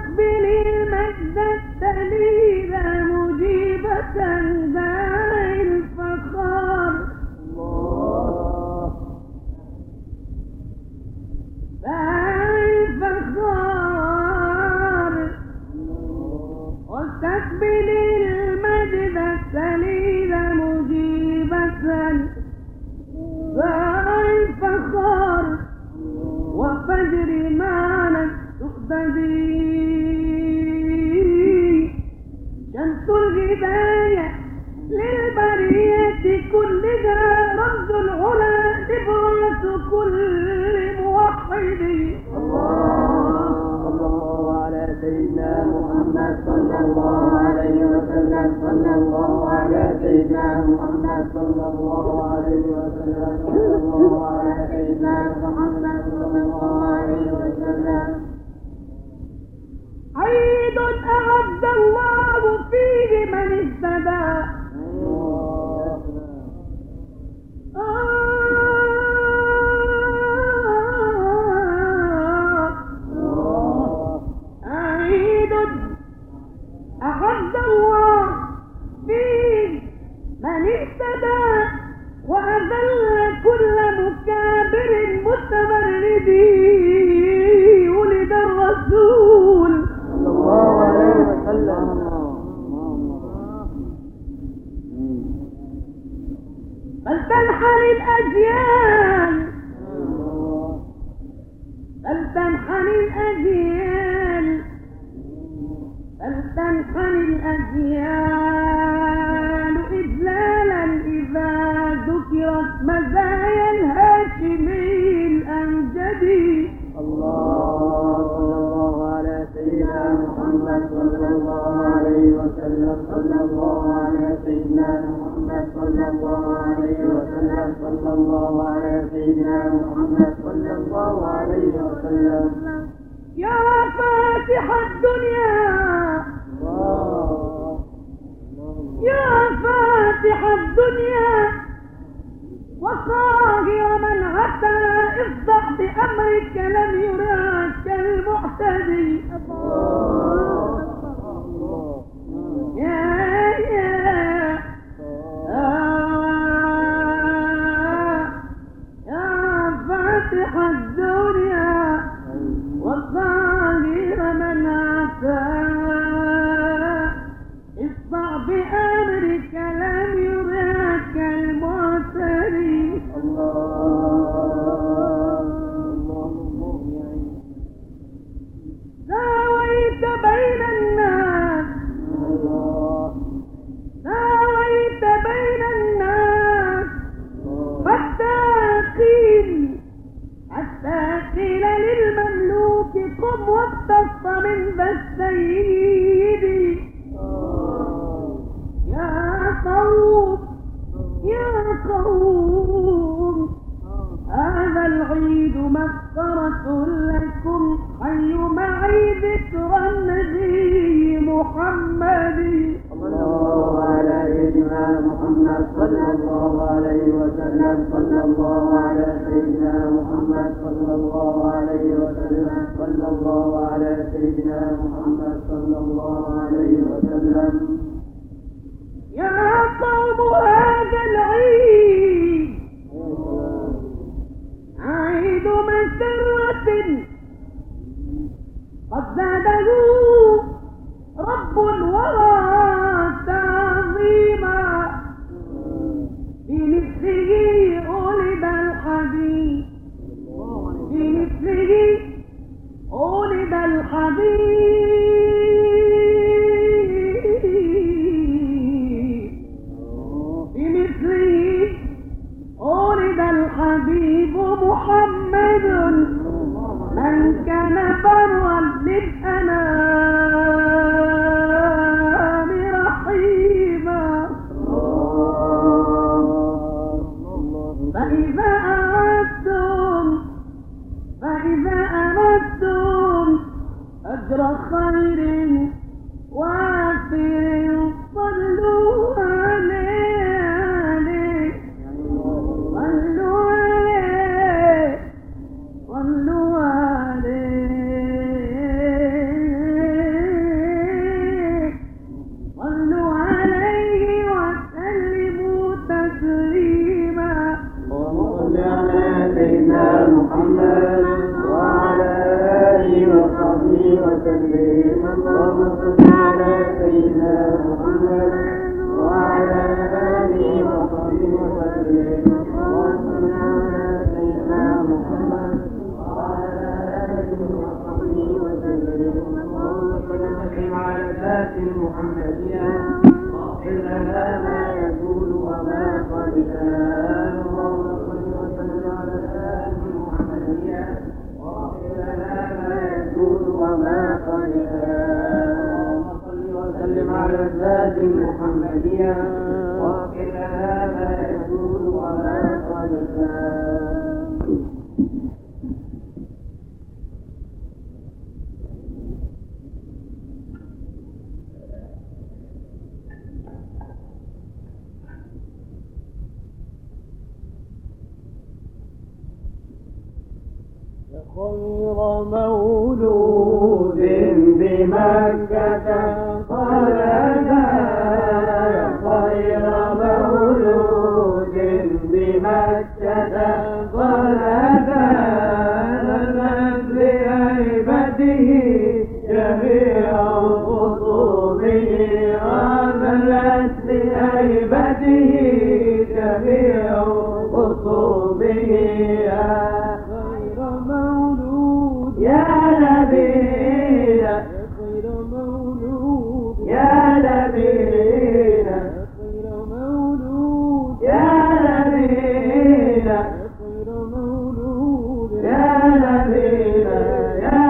واستقبل المجد التليل مجيبة داعي الفخار داعي الفخار واستقبل المجد التليل مجيبة داعي الفخار وفجر ما تقتدي شمس الهداية للبرية كلها رمز العلا نبرة كل موحد صلى الله على سيدنا محمد صلى الله عليه وسلم صلى الله على سيدنا محمد صلى الله عليه وسلم صلى الله على سيدنا محمد صلى الله عليه وسلم. عيد أعد الله فيه من اهتدى عيد أعد الله فيه من اهتدى وأذل كل مكابر متمرد ولد الرسول صلى الله عليه وسلم. فلتنحني الأجيال فلتنحني الأجيال فلتنحني الأجيال إجلالا إذا ذكرت مزايا الهاشمي الأمجدي. الله على سيدنا محمد صلى الله عليه وسلم صلى الله على سيدنا محمد صلى الله عليه وسلم صلى الله على سيدنا محمد صلى الله عليه وسلم. يا فاتح الدنيا يا فاتح الدنيا وصاغر من عتى اصدع بأمرك لم يراك المعتدي. يا فاتح الدنيا وصاغر من عتى اصدع بأمرك لم يراك المعتدي. ساويت بين الناس ساويت بين الناس حتى قيل للمملوك قم واقتص من ذا السيد. يا قوم هذا العيد مغفرة لكم حي معي ذكر النبي محمد. صلى الله على سيدنا محمد صلى الله عليه وسلم صلى الله على سيدنا محمد صلى الله عليه وسلم صلى الله على سيدنا محمد صلى الله عليه وسلم. يا قوم هذا العيد عيد مسرة قد زاده رب الورى تعظيما بمثله ولد الحبيب بمثله ولد الحبيب بمثله ولد الحبيب محمد من كان برا للأنام رحيما. فإذا أردتم أجر خير وافر صلوا عليه صلوا عليه صلوا عليه اللهم صل على سيدنا محمد وعلى آله وصحبه وسلم. اللهم صل على سيدنا محمد وعلى آله وصحبه وسلم. اللهم صل على الذات المحمدية واغفر لنا ما يقول وما قد كان. اللهم صل وسلم على الذات المحمدية واغفر لنا ما يقول وما قد كان. اللهم صل وسلم على الذات المحمدية واغفر لنا ما يقول وما قد كان. خير مولود بمكة خلدا، خير مولود بمكة خلدا، نزلت لهيبته جميع خطوبه، نزلت لهيبته جميع خطوبه. يا نبينا خير مولود يا نبينا خير مولود يا نبينا خير مولود يا نبينا يا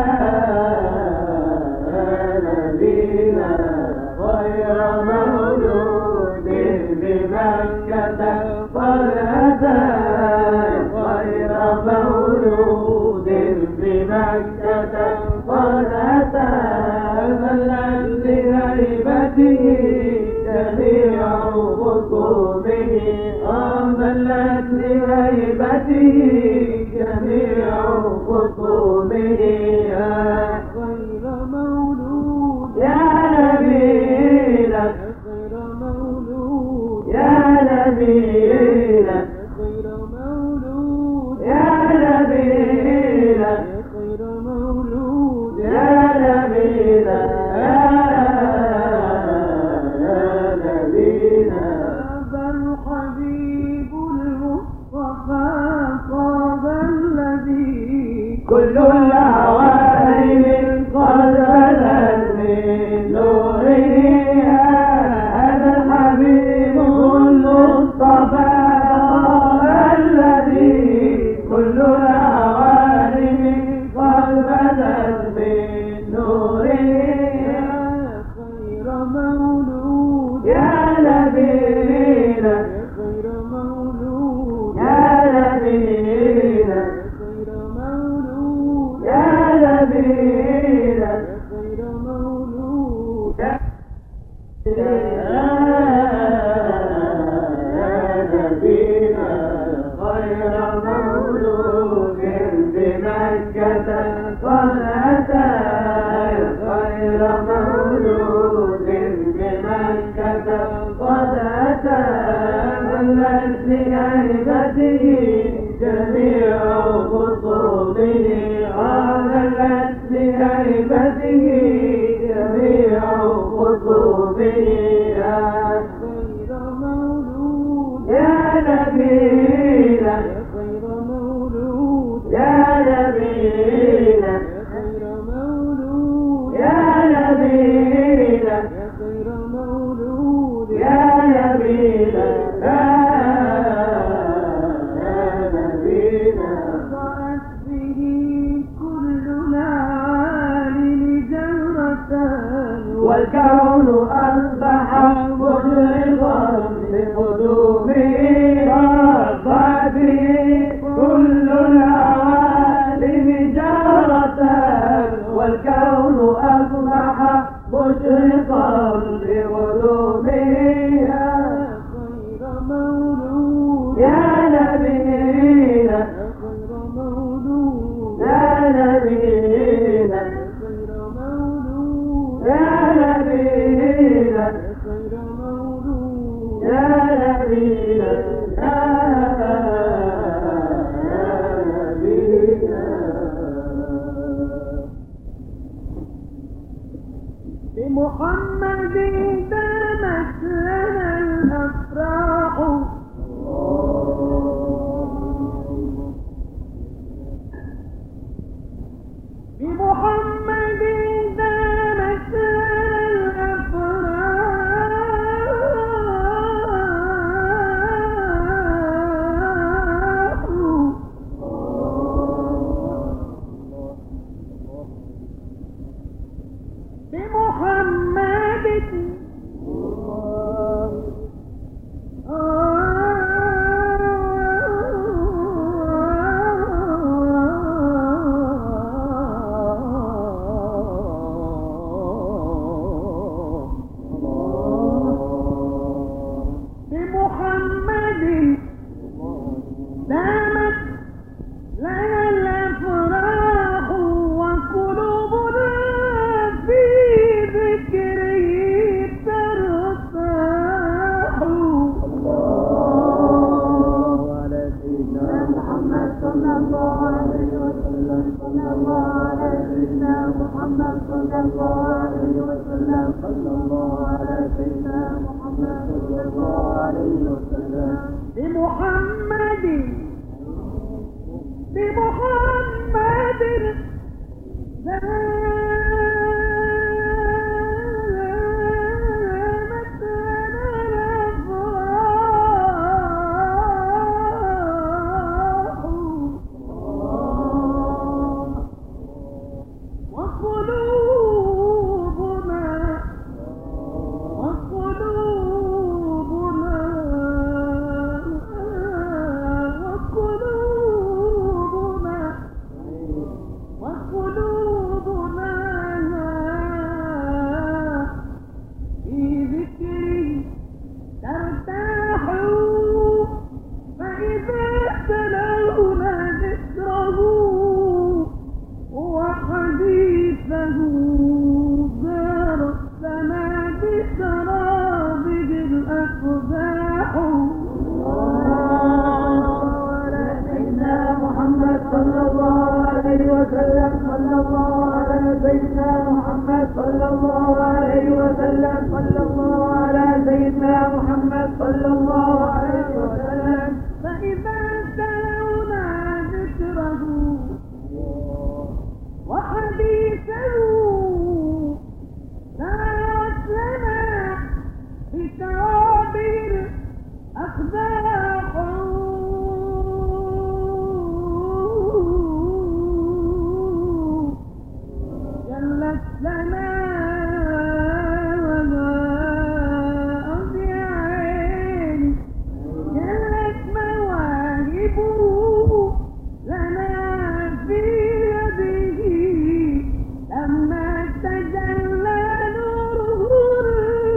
نبينا، خير مولود بمكة قد أتى، خير مولود بمكة قد أتى، ذلت لهيبته جميع خطوبه، ذلت لهيبته جميع خطوبه. خير مولود يا نبينا خير مولود يا نبينا خير مولود يا نبينا خير مولود يا نبينا يا نبينا. هذا الحبيب المصطفى طاب الذي كل العوالم قد بدت من نوره، هذا الحبيب المصطفى طاب الذي كل العوالم قد بدت من نوره. خير مولود يا نبينا خير مولود يا نبينا خير مولود يا نبينا خير مولود يا نبينا، خير مولود بمكة قد أتى، خير مولود بمكة قد أتى، ذلت لهيبته جميع خطوبه، ذلت لهيبته جميع خطوبه. خير مولود يا نبينا خير مولود يا نبينا خير مولود يا نبينا خير مولود يا نبينا يا نبينا. ضاءت به كل العالم جرة والكون أصبح مشرقا بقدومه، رفع به كل العوالم جارة، والكون أصبح مشرقا بقدومه. خير مولود يا نبينا خير مولود يا نبينا خير مولود يا نبينا خير مولود يا نبينا يا نبينا. بمحمد دامت لنا الأفراح بمحمد دامت لنا الأفراح بمحمد بمحمد دامت لنا الأفراح وقلوبنا في ذكره ترتاح. الله على سيدنا محمد صلى الله عليه وسلم صلى الله على سيدنا محمد صلى الله عليه وسلم صلى الله على سيدنا محمد صلى الله عليه وسلم بمحمد بمحمد دامت لنا الأفراح وقلوبنا وقلوبنا في ذكري ترتاح. فإذا تلونا ذكره وحديثه دار السماء بسرابه الأقداح. محمد صلى الله عليه وسلم صلى الله على سيدنا محمد صلى الله عليه وسلم صلى الله على سيدنا محمد صلى الله عليه وسلم. فإذا تلونا ذكره وحديثه دارت لنا بسرابه الأقداح. جلت لنا وما أضيعين جلت مواهبه لنا في يده لما تجلى نوره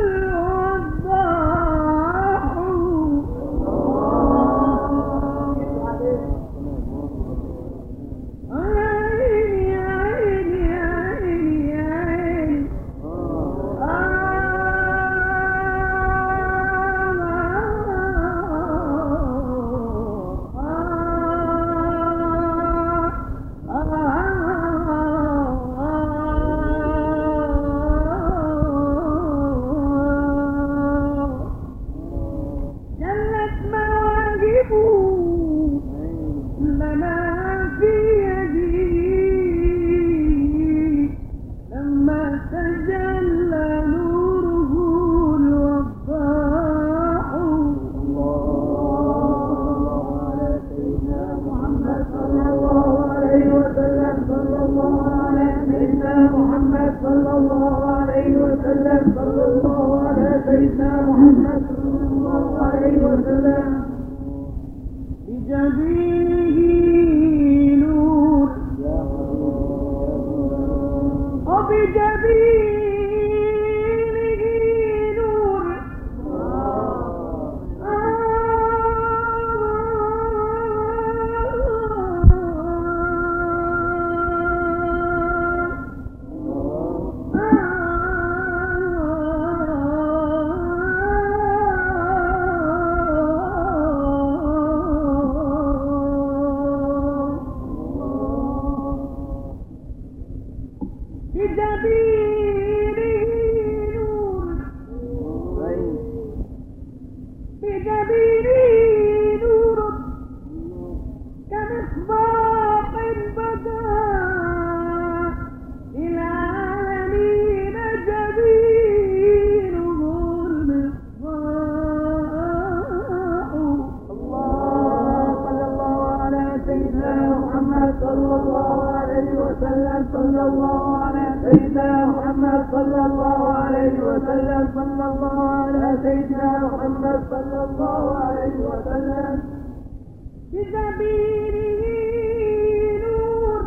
الوضاح. جلت مواهبه لنا في يده لما تجلى نوره الوضاح. الله على سيدنا محمد صلى الله عليه وسلم صلى الله على سيدنا محمد صلى الله عليه وسلم صلى الله على سيدنا محمد صلى الله عليه وسلم. بجبينه نور وبجبينه نور بجبينه وسلم صلى الله على سيدنا محمد صلى الله عليه وسلم بسبيله نور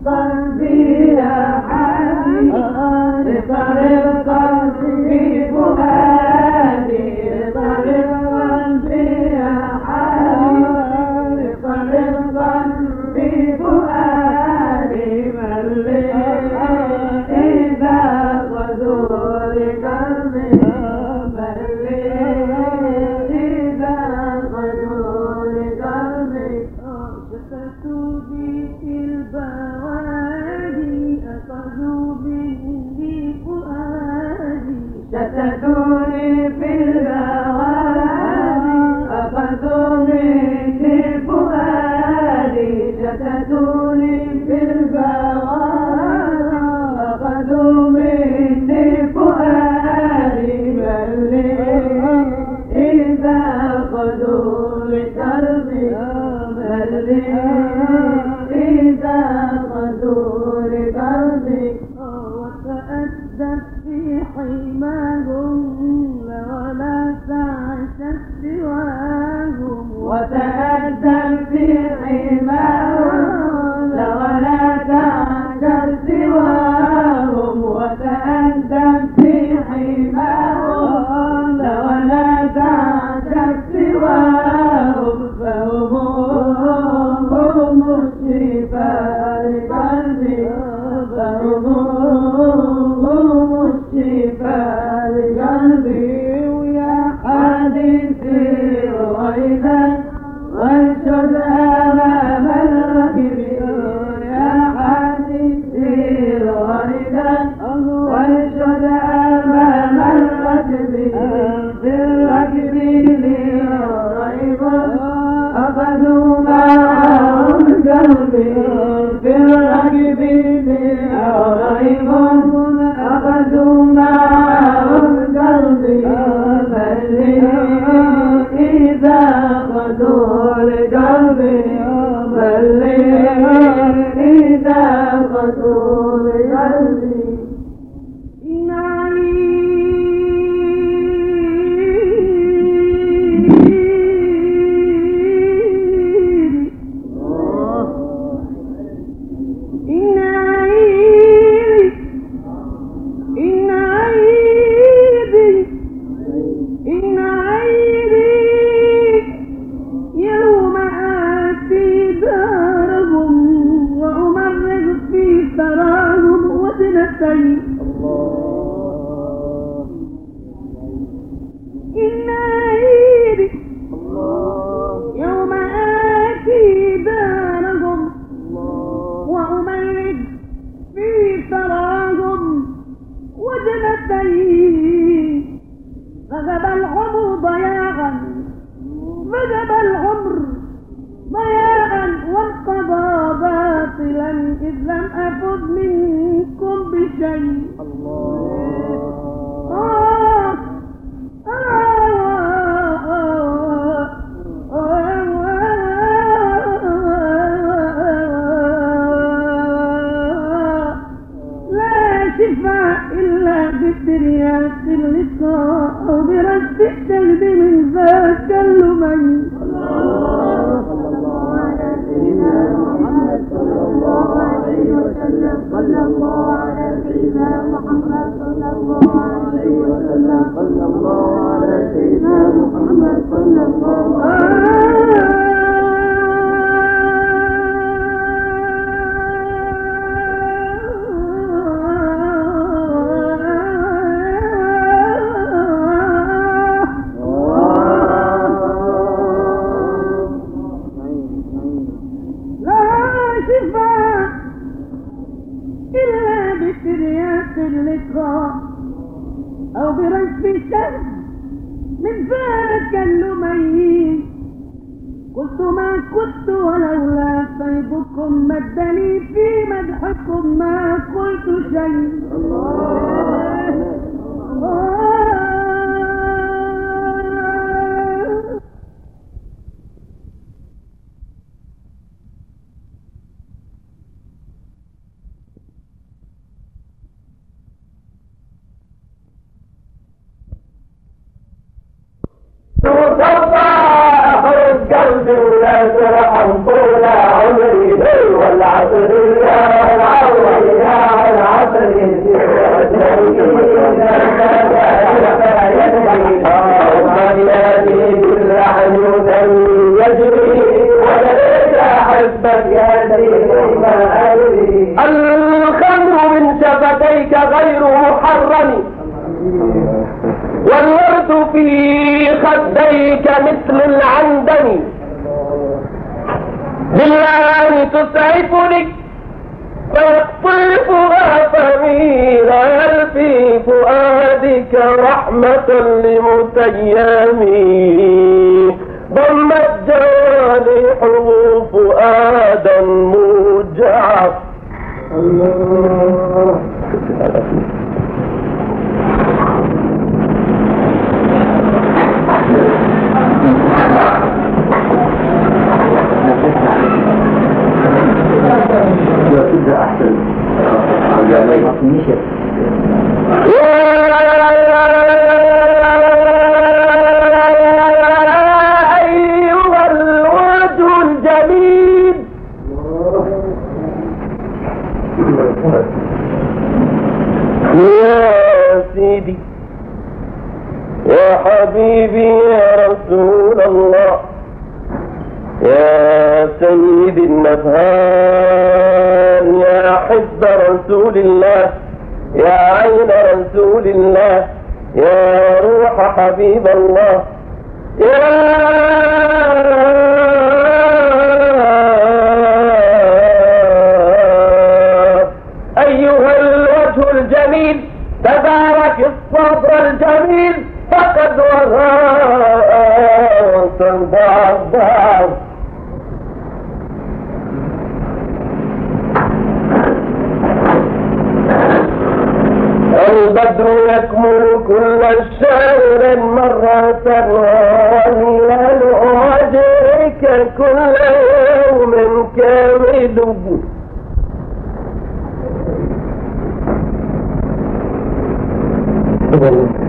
قلبي يا حبيبي رفق في فؤادي رفق قلبي يا حبيبي رفق في فؤادي ملي إذا غدور قلبي ملي إذا غدور قلبي شفت بي البوادي أخذوا مني فؤادي شتتوني في البوادي أخذوا مني فؤادي شتتوني في البوادي أخذوا مني فؤادي ملي إذا أخذوا لقلبي ملي إذا أخذوا لقلبي وتأدب في حماهم ولا تعشت سواهم وتأدب في حماهم ولا تعشت سواهم وتأدب في حماهم ولا تعشت سواهم فهم الشفاء لقلبي فهم الشفاء لقلبي ويا حديثي رويدا وانشد أمام الركب يا حديثي رويدا وانشد أمام الركب في الركب لي ريب أخذوا معهم قلبي في الركب لي ريب أخذوا معهم قلبي ملي إذا أخذوا لقلبي ملي إذا أخذوا لقلبي يوم آتي دارهم وأمرد في ثراهم وجنتي غضب العمر ضياعا غضب العمر ضياعا وانقضى باطلا إذ لم أفض منكم بشيء إلا بالترياق اللقاء برد الجلد من ذاك اللمي صلى الله على سيدنا محمد صلى الله عليه وسلم صلى الله على سيدنا محمد صلى الله عليه وسلم صلى الله على سيدنا محمد صلى الله عليه وسلم أو برشف الشمس من ذاك اللمي قلت ما كنت ولولا فيضكم مدني في مدحكم ما قلت شيء القلب ولا ترحم طول عمري والعصر الخمر من شفتيك غير محرم، والورد في خديك مثل العندم، بالله تسعفني فيقطفها فميل، هل في فؤادك رحمة لمتيمي، ضمت جوانح فؤادا موجعا. الله كده أحسن. أيها الوجه الجميل، يا سيدي يا حبيبي يا رسول الله، يا سيد النبهان، يا حب رسول الله، يا عين رسول الله، يا روح حبيب الله، يا أيها الوجه الجميل، تبارك الصبر الجميل، فقد وغاء الضعف. البدر يكمل كل شهر مرة، وهلال وجهك كل يوم كامل.